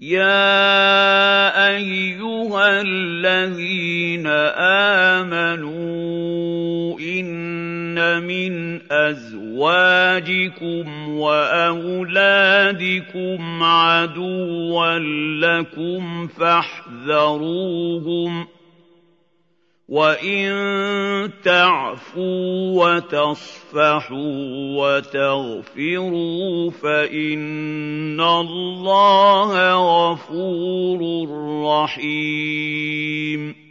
يَا أَيُّهَا الَّذِينَ آمَنُوا إِنَّ مِنْ أَزْوَاجِكُمْ وَأَوْلَادِكُمْ عَدُوًّا لَّكُمْ فَاحْذَرُوهُمْ ۚ وَإِن تَعْفُوا وَتَصْفَحُوا وَتَغْفِرُوا فَإِنَّ اللَّهَ غَفُورٌ رَّحِيمٌ